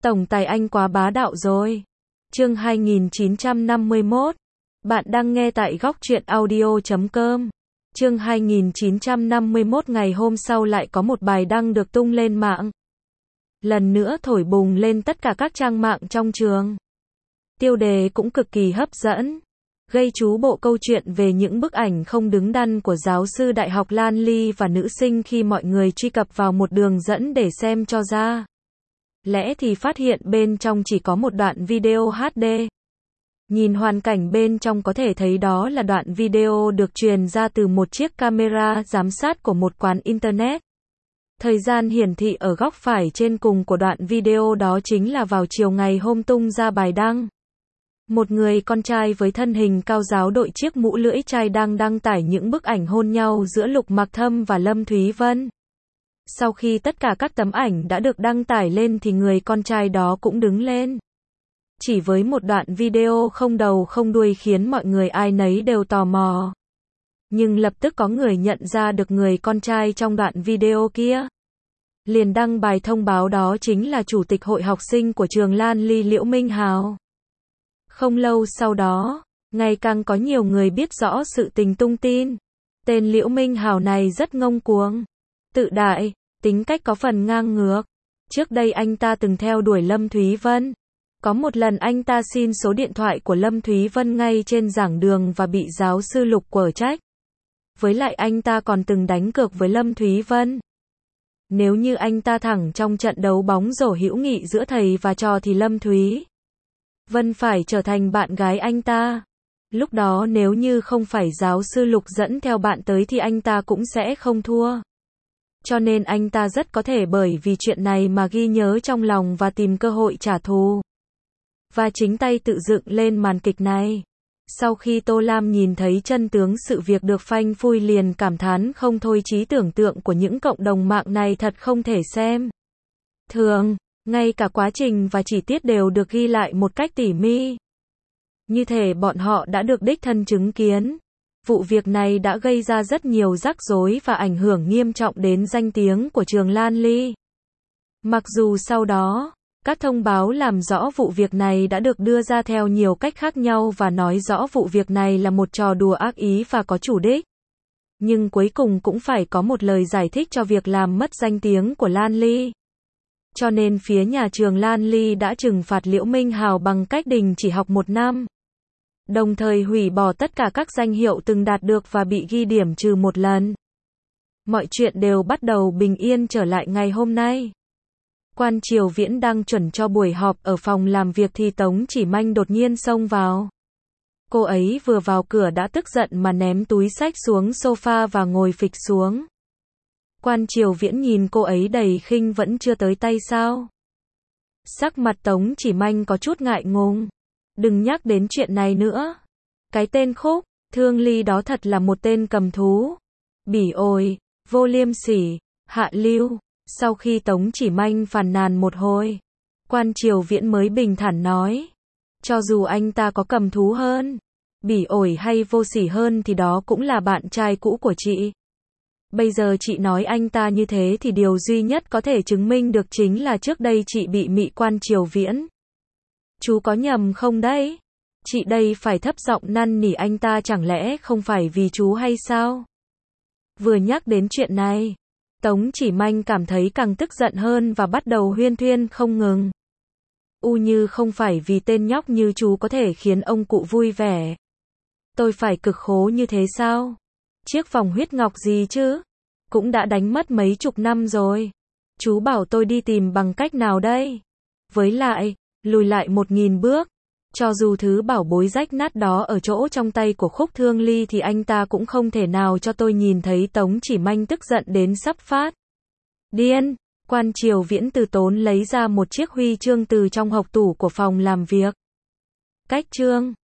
Tổng tài anh quá bá đạo rồi. Chương 2951. Bạn đang nghe tại góc truyện audio.com. Chương 2951. Ngày hôm sau lại có một bài đăng được tung lên mạng. Lần nữa thổi bùng lên tất cả các trang mạng trong trường. Tiêu đề cũng cực kỳ hấp dẫn. Gây chú bộ câu chuyện về những bức ảnh không đứng đắn của giáo sư đại học Lan Ly và nữ sinh khi mọi người truy cập vào một đường dẫn để xem cho ra. Lẽ thì phát hiện bên trong chỉ có một đoạn video HD. Nhìn hoàn cảnh bên trong có thể thấy đó là đoạn video được truyền ra từ một chiếc camera giám sát của một quán internet. Thời gian hiển thị ở góc phải trên cùng của đoạn video đó chính là vào chiều ngày hôm tung ra bài đăng. Một người con trai với thân hình cao ráo đội chiếc mũ lưỡi chai đang đăng tải những bức ảnh hôn nhau giữa Lục Mặc Thâm và Lâm Thúy Vân. Sau khi tất cả các tấm ảnh đã được đăng tải lên thì người con trai đó cũng đứng lên. Chỉ với một đoạn video không đầu không đuôi khiến mọi người ai nấy đều tò mò. Nhưng lập tức có người nhận ra được người con trai trong đoạn video kia. Liền đăng bài thông báo đó chính là chủ tịch hội học sinh của trường Lan Ly Liễu Minh Hào. Không lâu sau đó, ngày càng có nhiều người biết rõ sự tình tung tin. Tên Liễu Minh Hào này rất ngông cuồng, tự đại, tính cách có phần ngang ngược. Trước đây anh ta từng theo đuổi Lâm Thúy Vân. Có một lần anh ta xin số điện thoại của Lâm Thúy Vân ngay trên giảng đường và bị giáo sư Lục quở trách. Với lại anh ta còn từng đánh cược với Lâm Thúy Vân. Nếu như anh ta thẳng trong trận đấu bóng rổ hữu nghị giữa thầy và trò thì Lâm Thúy Vân phải trở thành bạn gái anh ta. Lúc đó nếu như không phải giáo sư Lục dẫn theo bạn tới thì anh ta cũng sẽ không thua. Cho nên anh ta rất có thể bởi vì chuyện này mà ghi nhớ trong lòng và tìm cơ hội trả thù. Và chính tay tự dựng lên màn kịch này. Sau khi Tô Lam nhìn thấy chân tướng sự việc được phanh phui liền cảm thán không thôi, trí tưởng tượng của những cộng đồng mạng này thật không thể xem thường. Ngay cả quá trình và chi tiết đều được ghi lại một cách tỉ mỉ. Như thể bọn họ đã được đích thân chứng kiến. Vụ việc này đã gây ra rất nhiều rắc rối và ảnh hưởng nghiêm trọng đến danh tiếng của trường Lan Ly. Mặc dù sau đó, các thông báo làm rõ vụ việc này đã được đưa ra theo nhiều cách khác nhau và nói rõ vụ việc này là một trò đùa ác ý và có chủ đích. Nhưng cuối cùng cũng phải có một lời giải thích cho việc làm mất danh tiếng của Lan Ly. Cho nên phía nhà trường Lan Ly đã trừng phạt Liễu Minh Hào bằng cách đình chỉ học 1 năm. Đồng thời hủy bỏ tất cả các danh hiệu từng đạt được và bị ghi điểm trừ 1 lần. Mọi chuyện đều bắt đầu bình yên trở lại ngày hôm nay. Quan Triều Viễn đang chuẩn cho buổi họp ở phòng làm việc thì Tống Chỉ Manh đột nhiên xông vào. Cô ấy vừa vào cửa đã tức giận mà ném túi xách xuống sofa và ngồi phịch xuống. Quan Triều Viễn nhìn cô ấy đầy khinh, vẫn chưa tới tay sao? Sắc mặt Tống Chỉ Manh có chút ngại ngùng. Đừng nhắc đến chuyện này nữa. Cái tên Khúc Thương Ly đó thật là một tên cầm thú. Bỉ ổi, vô liêm sỉ, hạ lưu. Sau khi Tống Chỉ Manh phàn nàn một hồi, Quan Triều Viễn mới bình thản nói. Cho dù anh ta có cầm thú hơn, bỉ ổi hay vô sỉ hơn thì đó cũng là bạn trai cũ của chị. Bây giờ chị nói anh ta như thế thì điều duy nhất có thể chứng minh được chính là trước đây chị bị mị. Quan Triều Viễn, chú có nhầm không đấy? Chị đây phải thấp giọng năn nỉ anh ta, chẳng lẽ không phải vì chú hay sao? Vừa nhắc đến chuyện này, Tống Chỉ Manh cảm thấy càng tức giận hơn và bắt đầu huyên thuyên không ngừng. Như không phải vì tên nhóc như chú có thể khiến ông cụ vui vẻ. Tôi phải cực khổ như thế sao? Chiếc vòng huyết ngọc gì chứ? Cũng đã đánh mất mấy chục năm rồi. Chú bảo tôi đi tìm bằng cách nào đây? Với lại, lùi lại 1000 bước. Cho dù thứ bảo bối rách nát đó ở chỗ trong tay của Khúc Thương Ly thì anh ta cũng không thể nào cho tôi nhìn thấy. Tống Chỉ Manh tức giận đến sắp phát điên. Quan Triều Viễn từ tốn lấy ra một chiếc huy chương từ trong hộc tủ của phòng làm việc. Cách chương